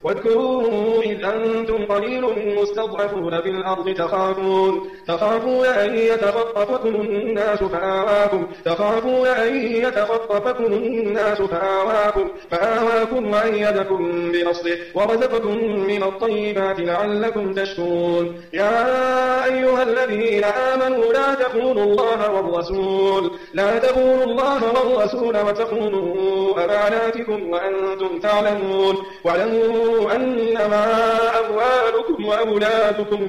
واذكروا إذ أنتم قليل مستضعفون في الأرض تخافون أن يتخطفكم الناس فآواكم وأيدكم بنصره ورزقكم من الطيبات لعلكم تشكرون. يا أيها الذين آمنوا لا تخونوا الله والرسول وتخونوا أماناتكم وأنتم تعلمون. واعلموا أنما أموالكم وأولادكم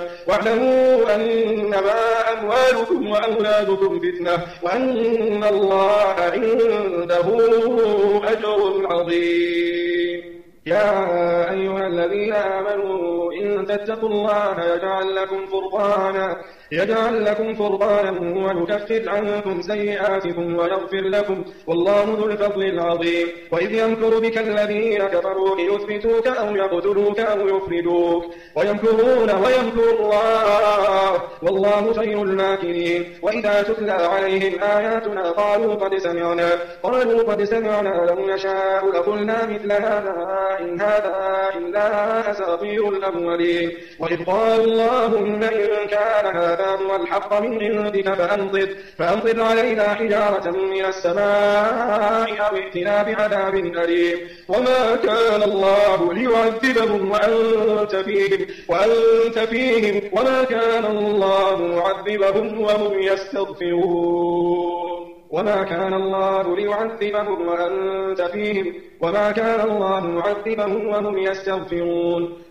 فتنة وأن الله عنده أجر عظيم. يا أيها الذين آمنوا إن تتقوا الله يجعل لكم فرقانا ويكفر عنكم سيئاتكم ويغفر لكم والله ذو الفضل العظيم. وإذ يمكر بك الذين كفروا ليثبتوك أو يقتلوك أو يخرجوك ويمكر الله والله خير الماكرين. وإذا تتلى عليهم آياتنا قالوا قد سمعنا لو نشاء لقلنا مثل هذا إن هذا إلا أساطير الأولين. وإذ قالوا اللهم إن كان هذا هو الحق من عندك فأمطر علينا حجارة من السماء أو ائتنا بعذاب أليم. وما كان الله ليعذبهم وأنت فيهم وما كان الله معذبهم وهم يستغفرون. وما كان الله ليعذبهم وأنت فيهم وما كان الله معذبهم وهم يستغفرون.